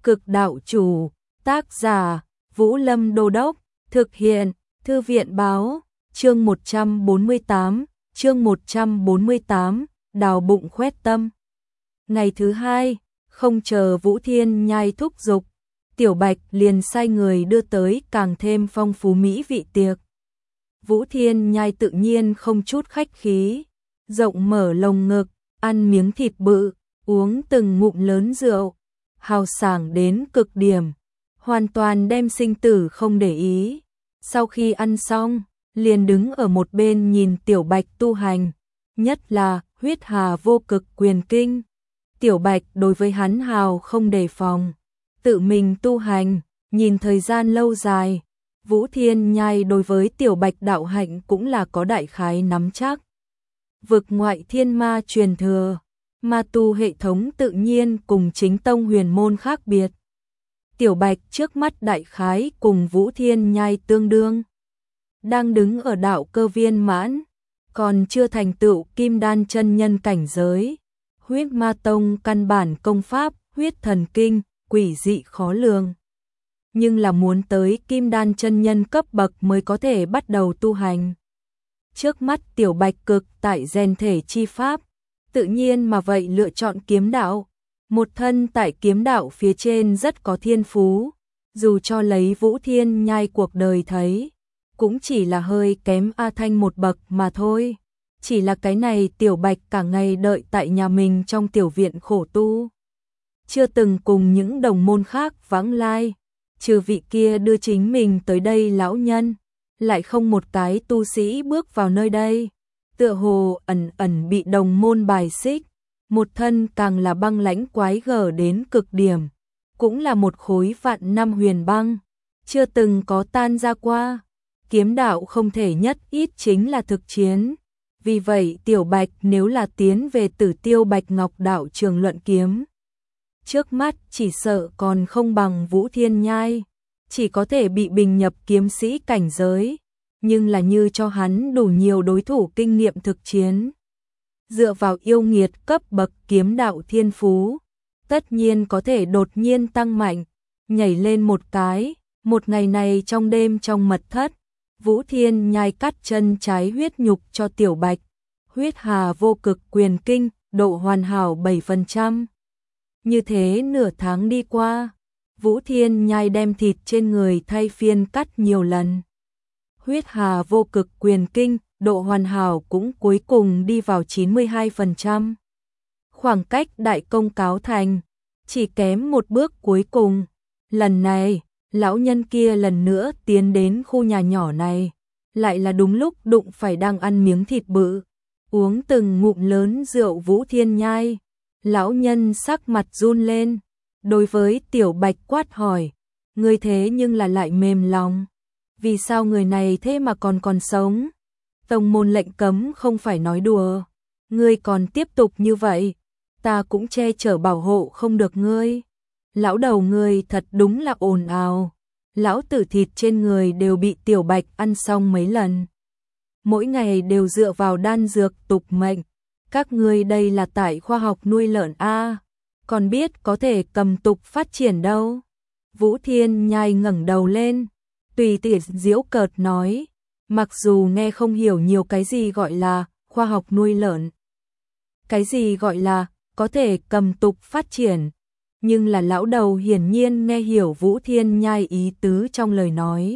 Cực đạo chủ, tác giả, Vũ Lâm Đô Đốc, thực hiện, Thư viện báo, chương 148, đào bụng khoét tâm. Ngày thứ hai, không chờ Vũ Thiên Nhai thúc giục, Tiểu Bạch liền sai người đưa tới càng thêm phong phú mỹ vị tiệc. Vũ Thiên Nhai tự nhiên không chút khách khí, rộng mở lồng ngực, ăn miếng thịt bự, uống từng ngụm lớn rượu, hào sảng đến cực điểm, hoàn toàn đem sinh tử không để ý. Sau khi ăn xong, liền đứng ở một bên nhìn Tiểu Bạch tu hành, nhất là huyết hà vô cực quyền kinh. Tiểu Bạch đối với hắn hào không đề phòng, tự mình tu hành, nhìn thời gian lâu dài. Vũ Thiên Nhai đối với Tiểu Bạch đạo hạnh cũng là có đại khái nắm chắc. Vực ngoại thiên ma truyền thừa, ma tu hệ thống tự nhiên cùng chính tông huyền môn khác biệt. Tiểu Bạch trước mắt đại khái cùng Vũ Thiên Nhai tương đương, đang đứng ở đạo cơ viên mãn, còn chưa thành tựu kim đan chân nhân cảnh giới. Huyết ma tông căn bản công pháp, huyết thần kinh, quỷ dị khó lường. Nhưng là muốn tới kim đan chân nhân cấp bậc mới có thể bắt đầu tu hành. Trước mắt Tiểu Bạch cực tại rèn thể chi pháp, tự nhiên mà vậy lựa chọn kiếm đạo. Một thân tại kiếm đạo phía trên rất có thiên phú, dù cho lấy Vũ Thiên Nhai cuộc đời thấy, cũng chỉ là hơi kém A Thanh một bậc mà thôi. Chỉ là cái này Tiểu Bạch cả ngày đợi tại nhà mình trong tiểu viện khổ tu, chưa từng cùng những đồng môn khác vãng lai, trừ vị kia đưa chính mình tới đây lão nhân, lại không một cái tu sĩ bước vào nơi đây, tựa hồ ẩn ẩn bị đồng môn bài xích. Một thân càng là băng lãnh quái gở đến cực điểm, cũng là một khối vạn năm huyền băng, chưa từng có tan ra qua. Kiếm đạo không thể nhất ít chính là thực chiến. Vì vậy Tiểu Bạch nếu là tiến về Tử Tiêu Bạch Ngọc đạo trường luận kiếm, trước mắt chỉ sợ còn không bằng Vũ Thiên Nhai, chỉ có thể bị bình nhập kiếm sĩ cảnh giới, nhưng là như cho hắn đủ nhiều đối thủ kinh nghiệm thực chiến. Dựa vào yêu nghiệt cấp bậc kiếm đạo thiên phú, tất nhiên có thể đột nhiên tăng mạnh, nhảy lên một cái. Một ngày này trong đêm trong mật thất, Vũ Thiên Nhai cắt chân trái huyết nhục cho Tiểu Bạch, huyết hà vô cực quyền kinh, độ hoàn hảo 7%. Như thế nửa tháng đi qua, Vũ Thiên Nhai đem thịt trên người thay phiên cắt nhiều lần. Huyết hà vô cực quyền kinh, độ hoàn hảo cũng cuối cùng đi vào 92%. Khoảng cách đại công cáo thành, chỉ kém một bước cuối cùng. Lần này, lão nhân kia lần nữa tiến đến khu nhà nhỏ này, lại là đúng lúc đụng phải đang ăn miếng thịt bự, uống từng ngụm lớn rượu Vũ Thiên Nhai. Lão nhân sắc mặt run lên, đối với Tiểu Bạch quát hỏi, ngươi thế nhưng là lại mềm lòng, vì sao người này thế mà còn sống? Tông môn lệnh cấm không phải nói đùa, ngươi còn tiếp tục như vậy, ta cũng che chở bảo hộ không được ngươi. Lão đầu ngươi thật đúng là ồn ào, lão tử thịt trên người đều bị Tiểu Bạch ăn xong mấy lần. Mỗi ngày đều dựa vào đan dược tục mệnh, các ngươi đây là tại khoa học nuôi lợn a, còn biết có thể cầm tục phát triển đâu. Vũ Thiên Nhai ngẩng đầu lên, tùy tiện giễu cợt nói, mặc dù nghe không hiểu nhiều cái gì gọi là khoa học nuôi lợn, cái gì gọi là có thể cầm tục phát triển, nhưng là lão đầu hiển nhiên nghe hiểu Vũ Thiên Nhai ý tứ trong lời nói.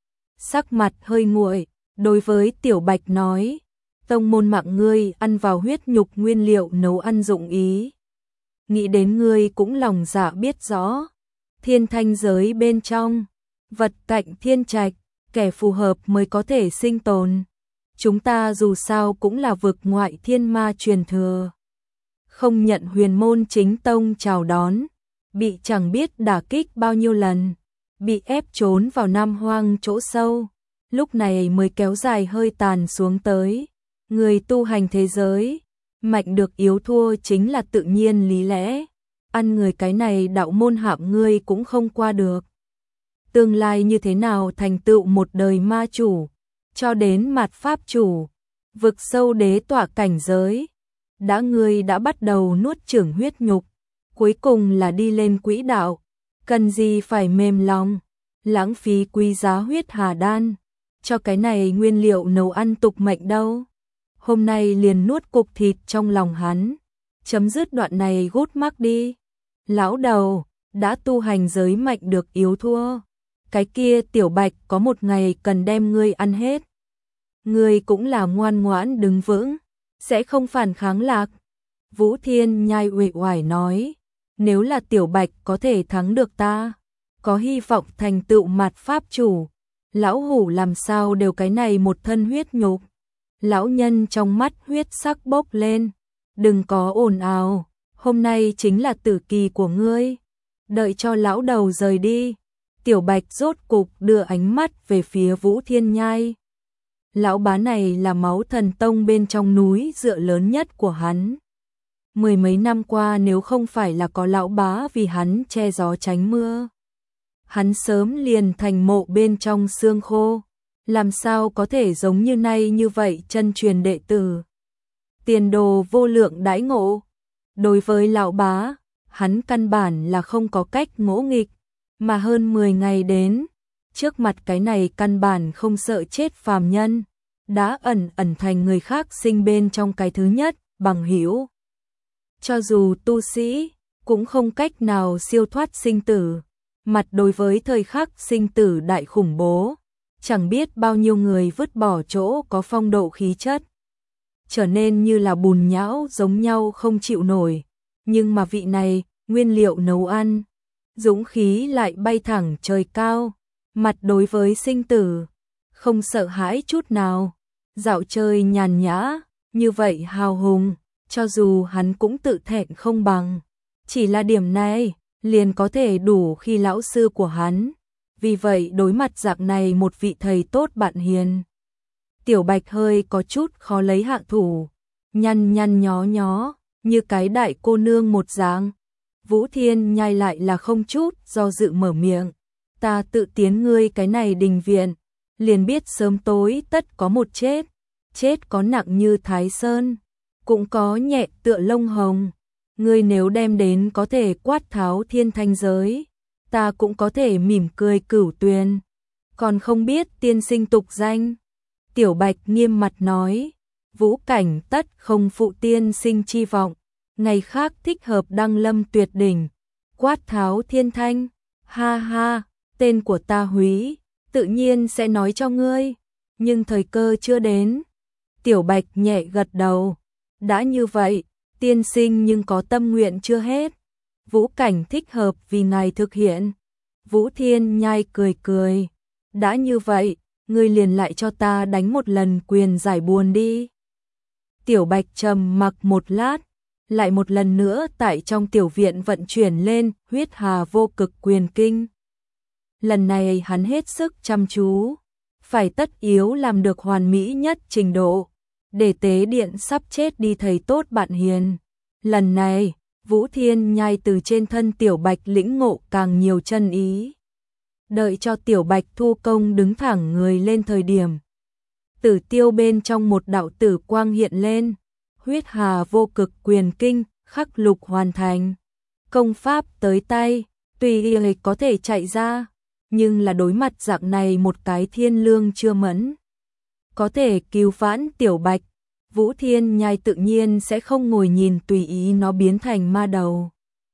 Sắc mặt hơi nguội, đối với Tiểu Bạch nói, tông môn mạng ngươi ăn vào huyết nhục nguyên liệu nấu ăn dụng ý. Nghĩ đến ngươi cũng lòng dạ biết rõ, thiên thanh giới bên trong, vật cạnh thiên trạch, kẻ phù hợp mới có thể sinh tồn. Chúng ta dù sao cũng là vực ngoại thiên ma truyền thừa, không nhận huyền môn chính tông chào đón, bị chẳng biết đả kích bao nhiêu lần, bị ép trốn vào Nam Hoang chỗ sâu, lúc này mới kéo dài hơi tàn xuống tới. Người tu hành thế giới, mạnh được yếu thua chính là tự nhiên lý lẽ, ăn người cái này đạo môn hạng ngươi cũng không qua được. Tương lai như thế nào thành tựu một đời ma chủ, cho đến mạt pháp chủ, vực sâu đế tọa cảnh giới, ngươi đã bắt đầu nuốt chửng huyết nhục, cuối cùng là đi lên quỹ đạo, cần gì phải mềm lòng, lãng phí quý giá huyết hà đan, cho cái này nguyên liệu nấu ăn tục mệnh đâu. Hôm nay liền nuốt cục thịt trong lòng hắn, chấm dứt đoạn này gút mắc đi. Lão đầu, đã tu hành giới mạnh được yếu thua. Cái kia Tiểu Bạch có một ngày cần đem ngươi ăn hết. Ngươi cũng là ngoan ngoãn đứng vững, sẽ không phản kháng lạc. Vũ Thiên Nhai uể oải nói, nếu là Tiểu Bạch có thể thắng được ta, có hy vọng thành tựu mạt pháp chủ. Lão hủ làm sao đều cái này một thân huyết nhục. Lão nhân trong mắt huyết sắc bốc lên, đừng có ồn ào, hôm nay chính là tử kỳ của ngươi. Đợi cho lão đầu rời đi, Tiểu Bạch rốt cục đưa ánh mắt về phía Vũ Thiên Nhai. Lão bá này là máu thần tông bên trong núi dựa lớn nhất của hắn. Mười mấy năm qua nếu không phải là có lão bá vì hắn che gió tránh mưa, hắn sớm liền thành mộ bên trong xương khô. Làm sao có thể giống như nay như vậy chân truyền đệ tử. Tiền đồ vô lượng đãi ngộ. Đối với lão bá, hắn căn bản là không có cách ngỗ nghịch, mà hơn 10 ngày đến, trước mặt cái này căn bản không sợ chết phàm nhân, đã ẩn thành người khác sinh bên trong cái thứ nhất, bằng hữu. Cho dù tu sĩ, cũng không cách nào siêu thoát sinh tử, mặt đối với thời khắc sinh tử đại khủng bố. Chẳng biết bao nhiêu người vứt bỏ chỗ có phong độ khí chất, trở nên như là bùn nhão giống nhau không chịu nổi. Nhưng mà vị này, nguyên liệu nấu ăn, dũng khí lại bay thẳng trời cao, mặt đối với sinh tử, không sợ hãi chút nào, dạo chơi nhàn nhã, như vậy hào hùng, cho dù hắn cũng tự thẹn không bằng. Chỉ là điểm này, liền có thể đủ khi lão sư của hắn. Vì vậy đối mặt dạng này một vị thầy tốt bạn hiền, Tiểu Bạch hơi có chút khó lấy hạ thủ, nhăn nhó, như cái đại cô nương một dáng. Vũ Thiên Nhai lại là không chút do dự mở miệng, ta tự tiến ngươi cái này đình viện, liền biết sớm tối tất có một chết, chết có nặng như Thái Sơn, cũng có nhẹ tựa lông hồng. Ngươi nếu đem đến có thể quát tháo thiên thanh giới, ta cũng có thể mỉm cười cửu tuyền, còn không biết tiên sinh tục danh. Tiểu Bạch nghiêm mặt nói, Vũ cảnh tất không phụ tiên sinh chi vọng, ngày khác thích hợp đăng lâm tuyệt đỉnh, quát tháo thiên thanh, ha ha, tên của ta Húy, tự nhiên sẽ nói cho ngươi, nhưng thời cơ chưa đến. Tiểu Bạch nhẹ gật đầu, đã như vậy, tiên sinh nhưng có tâm nguyện chưa hết. Vũ cảnh thích hợp vì ngài thực hiện. Vũ Thiên Nhai cười, đã như vậy, ngươi liền lại cho ta đánh một lần quyền giải buồn đi. Tiểu Bạch trầm mặc một lát, lại một lần nữa tại trong tiểu viện vận chuyển lên huyết hà vô cực quyền kinh. Lần này hắn hết sức chăm chú, phải tất yếu làm được hoàn mỹ nhất trình độ, để tế điện sắp chết đi thầy tốt bạn hiền. Lần này, Vũ Thiên Nhai từ trên thân Tiểu Bạch lĩnh ngộ càng nhiều chân ý. Đợi cho Tiểu Bạch thu công đứng thẳng người lên thời điểm, tử tiêu bên trong một đạo tử quang hiện lên, huyết hà vô cực quyền kinh, khắc lục hoàn thành. Công pháp tới tay, tùy y có thể chạy ra, nhưng là đối mặt dạng này một cái thiên lương chưa mẫn, có thể cứu vãn Tiểu Bạch, Vũ Thiên Nhai tự nhiên sẽ không ngồi nhìn tùy ý nó biến thành ma đầu.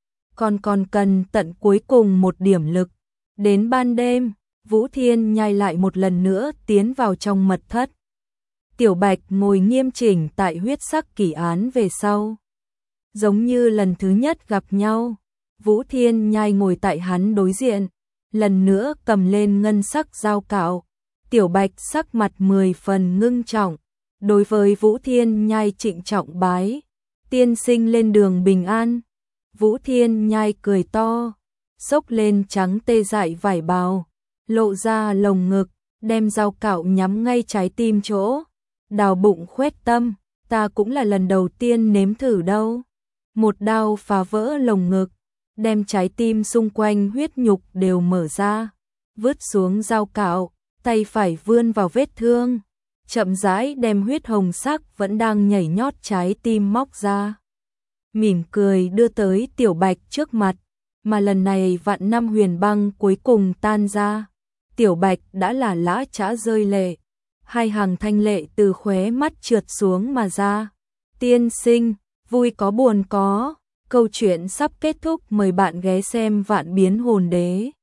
Còn cần tận cuối cùng một điểm lực. Đến ban đêm, Vũ Thiên Nhai lại một lần nữa tiến vào trong mật thất. Tiểu Bạch ngồi nghiêm chỉnh tại huyết sắc kỷ án về sau. Giống như lần thứ nhất gặp nhau, Vũ Thiên Nhai ngồi tại hắn đối diện, lần nữa cầm lên ngân sắc dao cạo. Tiểu Bạch sắc mặt 10 phần ngưng trọng, đối với Vũ Thiên Nhai trịnh trọng bái, tiên sinh lên đường bình an. Vũ Thiên Nhai cười to, xốc lên trắng tê dại vải bào, lộ ra lồng ngực, đem dao cạo nhắm ngay trái tim chỗ, đào bụng khoét tâm, ta cũng là lần đầu tiên nếm thử đâu. Một đao phá vỡ lồng ngực, đem trái tim xung quanh huyết nhục đều mở ra, vứt xuống dao cạo, tay phải vươn vào vết thương, chậm rãi đem huyết hồng sắc vẫn đang nhảy nhót trái tim móc ra. Mỉm cười đưa tới Tiểu Bạch trước mặt, mà lần này vạn năm huyền băng cuối cùng tan ra. Tiểu Bạch đã là lã chã rơi lệ, hai hàng thanh lệ từ khóe mắt trượt xuống mà ra. Tiên sinh, vui có buồn có, câu chuyện sắp kết thúc, mời bạn ghé xem Vạn Biến Hồn Đế.